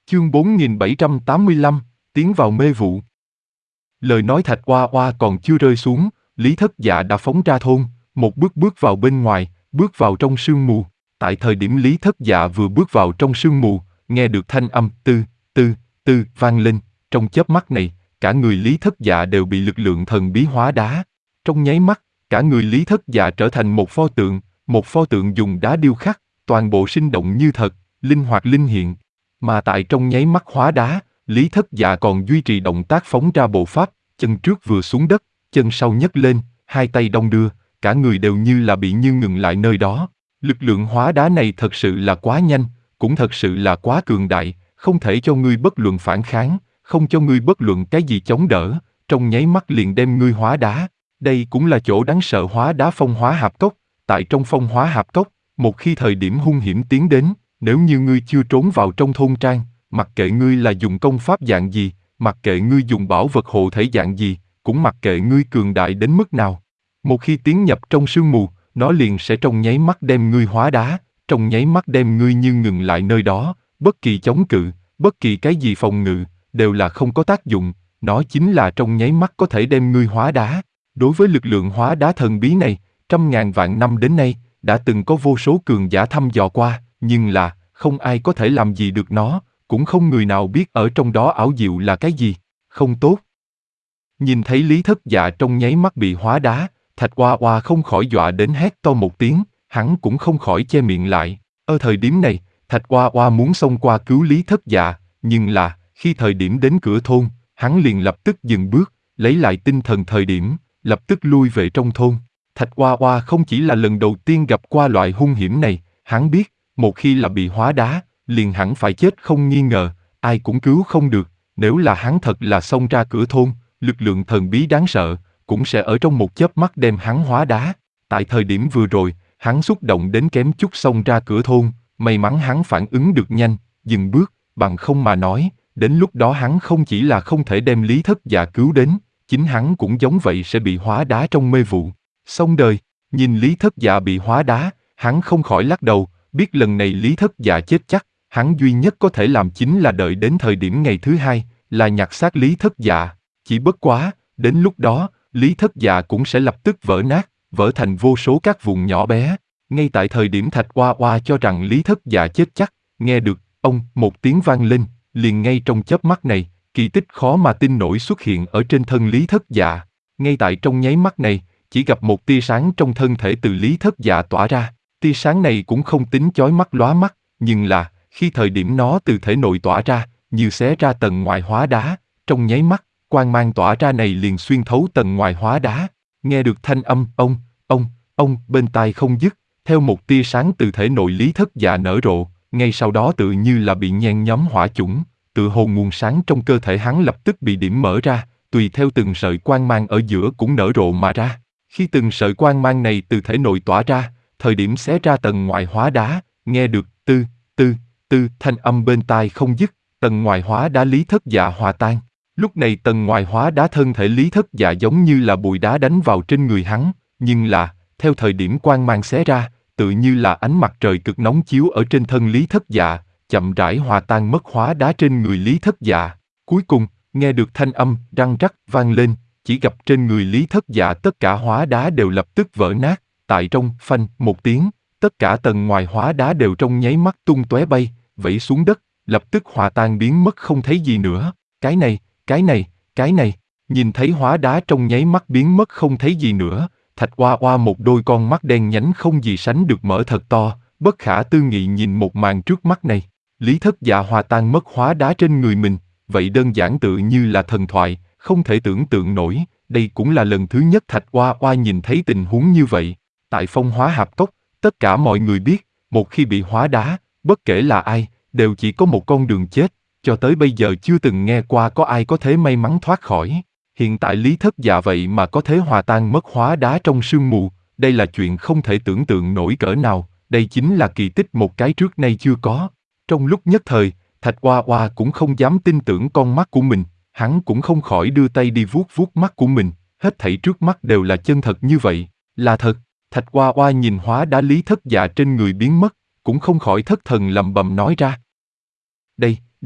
Chương 4785, tiến vào mê vụ. Lời nói Thạch Oa Oa còn chưa rơi xuống, Lý Thất Dạ đã phóng ra thôn, một bước bước vào bên ngoài, bước vào trong sương mù. Tại thời điểm Lý Thất Dạ vừa bước vào trong sương mù, nghe được thanh âm tư, tư, tư vang lên, trong chớp mắt này, cả người Lý Thất Dạ đều bị lực lượng thần bí hóa đá. Trong nháy mắt, cả người Lý Thất Dạ trở thành một pho tượng dùng đá điêu khắc, toàn bộ sinh động như thật, linh hoạt linh hiện. Mà tại trong nháy mắt hóa đá, Lý Thất Dạ còn duy trì động tác phóng ra bộ pháp, chân trước vừa xuống đất, chân sau nhấc lên, hai tay đong đưa, cả người đều như là bị ngừng lại nơi đó. Lực lượng hóa đá này thật sự là quá nhanh, cũng thật sự là quá cường đại, không thể cho ngươi bất luận phản kháng, không cho ngươi bất luận cái gì chống đỡ, trong nháy mắt liền đem ngươi hóa đá. Đây cũng là chỗ đáng sợ hóa đá phong hóa hạp cốc, tại trong phong hóa hạp cốc, một khi thời điểm hung hiểm tiến đến, nếu như ngươi chưa trốn vào trong thôn trang, mặc kệ ngươi là dùng công pháp dạng gì, mặc kệ ngươi dùng bảo vật hộ thể dạng gì, cũng mặc kệ ngươi cường đại đến mức nào. Một khi tiến nhập trong sương mù, nó liền sẽ trong nháy mắt đem ngươi hóa đá, trong nháy mắt đem ngươi như ngừng lại nơi đó, bất kỳ chống cự, bất kỳ cái gì phòng ngự, đều là không có tác dụng, nó chính là trong nháy mắt có thể đem ngươi hóa đá. Đối với lực lượng hóa đá thần bí này, trăm ngàn vạn năm đến nay, đã từng có vô số cường giả thăm dò qua, nhưng là, không ai có thể làm gì được nó, cũng không người nào biết ở trong đó ảo diệu là cái gì, không tốt. Nhìn thấy Lý Thất Dạ trong nháy mắt bị hóa đá, Thạch Oa Oa không khỏi dọa đến hét to một tiếng, hắn cũng không khỏi che miệng lại. Ở thời điểm này, Thạch Oa Oa muốn xông qua cứu Lý Thất Dạ, nhưng là, khi thời điểm đến cửa thôn, hắn liền lập tức dừng bước, lấy lại tinh thần thời điểm, lập tức lui về trong thôn. Thạch Oa Oa không chỉ là lần đầu tiên gặp qua loại hung hiểm này, hắn biết, một khi là bị hóa đá, liền hẳn phải chết không nghi ngờ, ai cũng cứu không được. Nếu là hắn thật là xông ra cửa thôn, lực lượng thần bí đáng sợ, cũng sẽ ở trong một chớp mắt đem hắn hóa đá. Tại thời điểm vừa rồi, hắn xúc động đến kém chút xông ra cửa thôn, may mắn hắn phản ứng được nhanh, dừng bước, bằng không mà nói, đến lúc đó hắn không chỉ là không thể đem Lý Thất Dạ cứu đến, chính hắn cũng giống vậy sẽ bị hóa đá trong mê vụ. Xong đời, nhìn Lý Thất Dạ bị hóa đá, hắn không khỏi lắc đầu, biết lần này Lý Thất Dạ chết chắc, hắn duy nhất có thể làm chính là đợi đến thời điểm ngày thứ hai, là nhặt xác Lý Thất Dạ. Chỉ bất quá, đến lúc đó, Lý Thất Dạ cũng sẽ lập tức vỡ nát, vỡ thành vô số các vụn nhỏ bé. Ngay tại thời điểm Thạch Oa Oa cho rằng Lý Thất Dạ chết chắc, nghe được, ông, một tiếng vang lên, liền ngay trong chớp mắt này, kỳ tích khó mà tin nổi xuất hiện ở trên thân Lý Thất Dạ. Ngay tại trong nháy mắt này, chỉ gặp một tia sáng trong thân thể từ Lý Thất Dạ tỏa ra. Tia sáng này cũng không tính chói mắt lóa mắt, nhưng là, khi thời điểm nó từ thể nội tỏa ra, như xé ra tầng ngoài hóa đá, trong nháy mắt, quang mang tỏa ra này liền xuyên thấu tầng ngoài hóa đá. Nghe được thanh âm ông bên tai không dứt, theo một tia sáng từ thể nội Lý Thất Dạ nở rộ, ngay sau đó tự như là bị nhen nhóm hỏa chủng, tự hồ nguồn sáng trong cơ thể hắn lập tức bị điểm mở ra, tùy theo từng sợi quang mang ở giữa cũng nở rộ mà ra. Khi từng sợi quang mang này từ thể nội tỏa ra, thời điểm xé ra tầng ngoài hóa đá, nghe được tư, tư, tư thanh âm bên tai không dứt, tầng ngoài hóa đá Lý Thất Dạ hòa tan. Lúc này tầng ngoài hóa đá thân thể Lý Thất Dạ giống như là bụi đá đánh vào trên người hắn, nhưng là, theo thời điểm quang mang xé ra, tự như là ánh mặt trời cực nóng chiếu ở trên thân Lý Thất Dạ, chậm rãi hòa tan mất hóa đá trên người Lý Thất Dạ. Cuối cùng, nghe được thanh âm răng rắc vang lên, chỉ gặp trên người Lý Thất Dạ tất cả hóa đá đều lập tức vỡ nát, tại trong phanh một tiếng, tất cả tầng ngoài hóa đá đều trong nháy mắt tung tóe bay, vẩy xuống đất, lập tức hòa tan biến mất không thấy gì nữa. Cái này, nhìn thấy hóa đá trong nháy mắt biến mất không thấy gì nữa, Thạch Oa Oa một đôi con mắt đen nhánh không gì sánh được mở thật to, bất khả tư nghị nhìn một màn trước mắt này. Lý Thất Dạ hòa tan mất hóa đá trên người mình, vậy đơn giản tự như là thần thoại, không thể tưởng tượng nổi, đây cũng là lần thứ nhất Thạch Oa Oa nhìn thấy tình huống như vậy. Tại phong hóa hạp cốc, tất cả mọi người biết, một khi bị hóa đá, bất kể là ai, đều chỉ có một con đường chết, cho tới bây giờ chưa từng nghe qua có ai có thể may mắn thoát khỏi. Hiện tại Lý Thất Dạ vậy mà có thể hòa tan mất hóa đá trong sương mù, đây là chuyện không thể tưởng tượng nổi cỡ nào, đây chính là kỳ tích một cái trước nay chưa có. Trong lúc nhất thời, Thạch Oa Oa cũng không dám tin tưởng con mắt của mình, hắn cũng không khỏi đưa tay đi vuốt vuốt mắt của mình, hết thảy trước mắt đều là chân thật như vậy, là thật. Thạch Oa Oa nhìn hóa đá Lý Thất Dạ trên người biến mất, cũng không khỏi thất thần lẩm bẩm nói ra.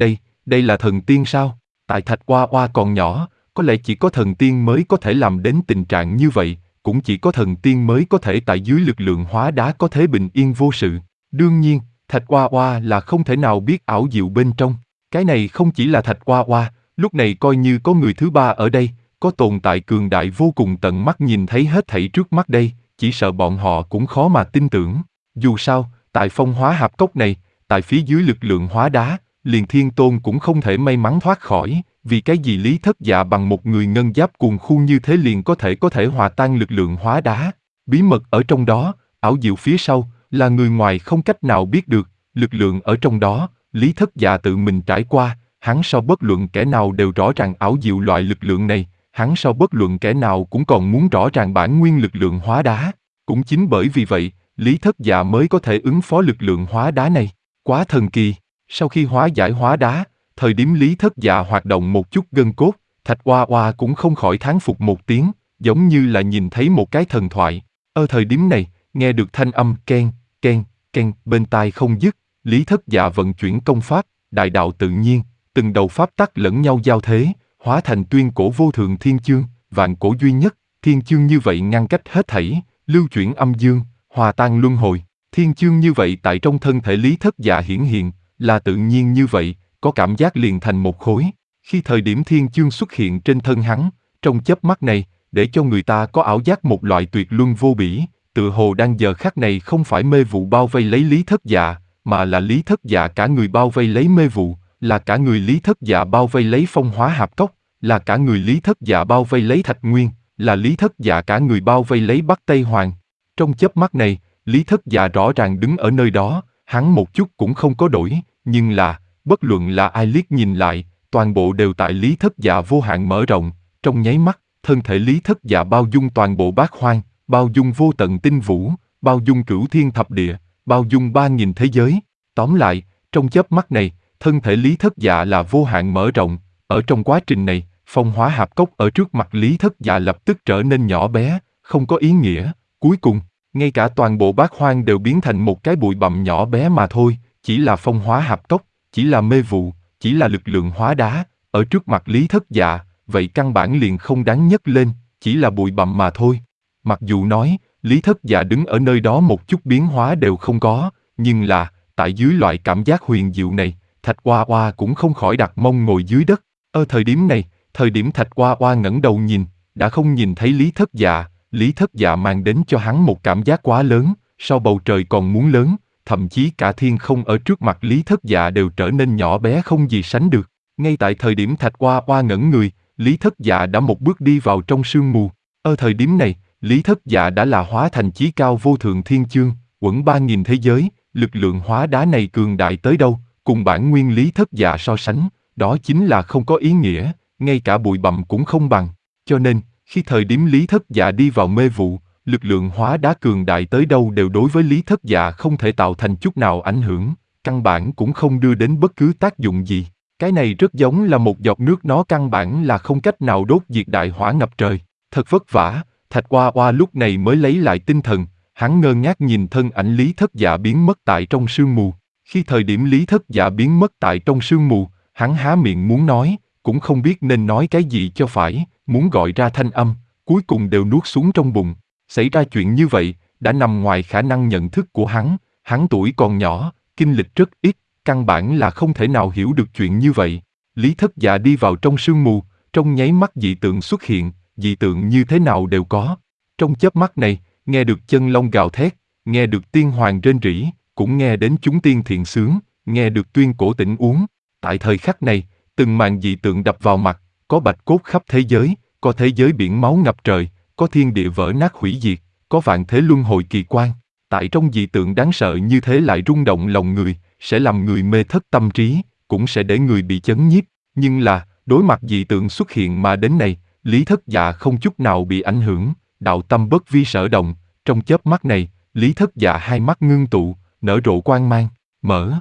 đây là thần tiên sao? Tại Thạch Oa Oa còn nhỏ, có lẽ chỉ có thần tiên mới có thể làm đến tình trạng như vậy, cũng chỉ có thần tiên mới có thể tại dưới lực lượng hóa đá có thể bình yên vô sự. Đương nhiên, Thạch Oa Oa là không thể nào biết ảo diệu bên trong. Cái này không chỉ là Thạch Oa Oa, lúc này coi như có người thứ ba ở đây, có tồn tại cường đại vô cùng tận mắt nhìn thấy hết thảy trước mắt đây, chỉ sợ bọn họ cũng khó mà tin tưởng. Dù sao, tại phong hóa hạp cốc này, tại phía dưới lực lượng hóa đá, liền Thiên Tôn cũng không thể may mắn thoát khỏi, vì cái gì Lý Thất Dạ bằng một người ngân giáp cuồng khu như thế liền có thể hòa tan lực lượng hóa đá. Bí mật ở trong đó, ảo diệu phía sau, là người ngoài không cách nào biết được, lực lượng ở trong đó, Lý Thất Dạ tự mình trải qua, hắn so bất luận kẻ nào đều rõ ràng ảo diệu loại lực lượng này, hắn so bất luận kẻ nào cũng còn muốn rõ ràng bản nguyên lực lượng hóa đá. Cũng chính bởi vì vậy, Lý Thất Dạ mới có thể ứng phó lực lượng hóa đá này. Quá thần kỳ, sau khi hóa giải hóa đá, thời điểm Lý Thất Dạ hoạt động một chút gân cốt, Thạch Oa Oa cũng không khỏi thán phục một tiếng, giống như là nhìn thấy một cái thần thoại. Ở thời điểm này, nghe được thanh âm ken, ken, ken bên tai không dứt, Lý Thất Dạ vận chuyển công pháp, đại đạo tự nhiên, từng đầu pháp tắc lẫn nhau giao thế, hóa thành tuyên cổ vô thượng thiên chương, vạn cổ duy nhất, thiên chương như vậy ngăn cách hết thảy, lưu chuyển âm dương, hòa tan luân hồi. Thiên chương như vậy tại trong thân thể Lý Thất Dạ hiển hiện, là tự nhiên như vậy, có cảm giác liền thành một khối. Khi thời điểm thiên chương xuất hiện trên thân hắn, trong chớp mắt này, để cho người ta có ảo giác một loại tuyệt luân vô bỉ, tựa hồ đang giờ khắc này không phải mê vụ bao vây lấy Lý Thất Dạ, mà là Lý Thất Dạ cả người bao vây lấy mê vụ, là cả người Lý Thất Dạ bao vây lấy phong hóa hạp cốc, là cả người Lý Thất Dạ bao vây lấy Thạch Nguyên, là Lý Thất Dạ cả người bao vây lấy Bắc Tây Hoàng. Trong chớp mắt này, Lý Thất Dạ rõ ràng đứng ở nơi đó, hắn một chút cũng không có đổi, nhưng là, bất luận là ai liếc nhìn lại, toàn bộ đều tại Lý Thất Dạ vô hạn mở rộng, trong nháy mắt, thân thể Lý Thất Dạ bao dung toàn bộ bát hoang, bao dung vô tận tinh vũ, bao dung cửu thiên thập địa, bao dung 3000 thế giới. Tóm lại, trong chớp mắt này, thân thể Lý Thất Dạ là vô hạn mở rộng, ở trong quá trình này, phong hóa hạp cốc ở trước mặt Lý Thất Dạ lập tức trở nên nhỏ bé, không có ý nghĩa, cuối cùng, ngay cả toàn bộ bát hoang đều biến thành một cái bụi bặm nhỏ bé mà thôi, chỉ là phong hóa hạp cốc, chỉ là mê vụ, chỉ là lực lượng hóa đá, ở trước mặt Lý Thất Dạ, vậy căn bản liền không đáng nhấc lên, chỉ là bụi bặm mà thôi. Mặc dù nói, Lý Thất Dạ đứng ở nơi đó một chút biến hóa đều không có, nhưng là, tại dưới loại cảm giác huyền diệu này, Thạch Oa Oa cũng không khỏi đặt mông ngồi dưới đất. Ở thời điểm này, thời điểm Thạch Oa Oa ngẩng đầu nhìn, đã không nhìn thấy Lý Thất Dạ, Lý Thất Dạ mang đến cho hắn một cảm giác quá lớn, so bầu trời còn muốn lớn, thậm chí cả thiên không ở trước mặt Lý Thất Dạ đều trở nên nhỏ bé không gì sánh được. Ngay tại thời điểm Thạch Oa Oa ngẩn người, Lý Thất Dạ đã một bước đi vào trong sương mù. Ở thời điểm này, Lý Thất Dạ đã là hóa thành chí cao vô thượng thiên chương, quẩn 3000 thế giới, lực lượng hóa đá này cường đại tới đâu, cùng bản nguyên Lý Thất Dạ so sánh, đó chính là không có ý nghĩa, ngay cả bụi bặm cũng không bằng. Cho nên, khi thời điểm Lý Thất Dạ đi vào mê vụ, lực lượng hóa đá cường đại tới đâu đều đối với Lý Thất Dạ không thể tạo thành chút nào ảnh hưởng, căn bản cũng không đưa đến bất cứ tác dụng gì. Cái này rất giống là một giọt nước, nó căn bản là không cách nào đốt diệt đại hỏa ngập trời. Thật vất vả, Thạch Oa Oa lúc này mới lấy lại tinh thần, hắn ngơ ngác nhìn thân ảnh Lý Thất Dạ biến mất tại trong sương mù. Khi thời điểm Lý Thất Dạ biến mất tại trong sương mù, hắn há miệng muốn nói, cũng không biết nên nói cái gì cho phải, muốn gọi ra thanh âm, cuối cùng đều nuốt xuống trong bụng. Xảy ra chuyện như vậy, đã nằm ngoài khả năng nhận thức của hắn tuổi còn nhỏ, kinh lịch rất ít, căn bản là không thể nào hiểu được chuyện như vậy. Lý Thất Dạ đi vào trong sương mù, trong nháy mắt dị tượng xuất hiện, dị tượng như thế nào đều có. Trong chớp mắt này, nghe được chân long gào thét, nghe được tiên hoàng rên rỉ, cũng nghe đến chúng tiên thiện sướng, nghe được tuyên cổ tĩnh uống. Tại thời khắc này, từng màn dị tượng đập vào mặt, có bạch cốt khắp thế giới, có thế giới biển máu ngập trời, có thiên địa vỡ nát hủy diệt, có vạn thế luân hồi kỳ quan. Tại trong dị tượng đáng sợ như thế lại rung động lòng người, sẽ làm người mê thất tâm trí, cũng sẽ để người bị chấn nhiếp. Nhưng là, đối mặt dị tượng xuất hiện mà đến này, Lý Thất Dạ không chút nào bị ảnh hưởng, đạo tâm bất vi sở động. Trong chớp mắt này, Lý Thất Dạ hai mắt ngưng tụ, nở rộ quang mang, mở.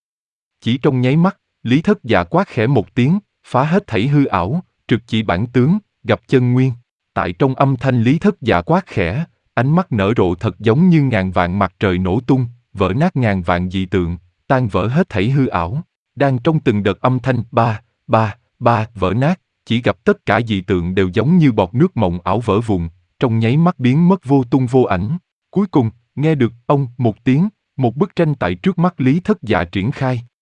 Chỉ trong nháy mắt, Lý Thất Dạ quát khẽ một tiếng, phá hết thảy hư ảo, trực chỉ bản tướng, gặp chân nguyên. Tại trong âm thanh Lý Thất Dạ quát khẽ, ánh mắt nở rộ thật giống như ngàn vạn mặt trời nổ tung, vỡ nát ngàn vạn dị tượng, tan vỡ hết thảy hư ảo. Đang trong từng đợt âm thanh ba, ba, ba vỡ nát, chỉ gặp tất cả dị tượng đều giống như bọt nước mộng ảo vỡ vụn, trong nháy mắt biến mất vô tung vô ảnh. Cuối cùng, nghe được ông một tiếng, một bức tranh tại trước mắt Lý Thất Dạ triển khai.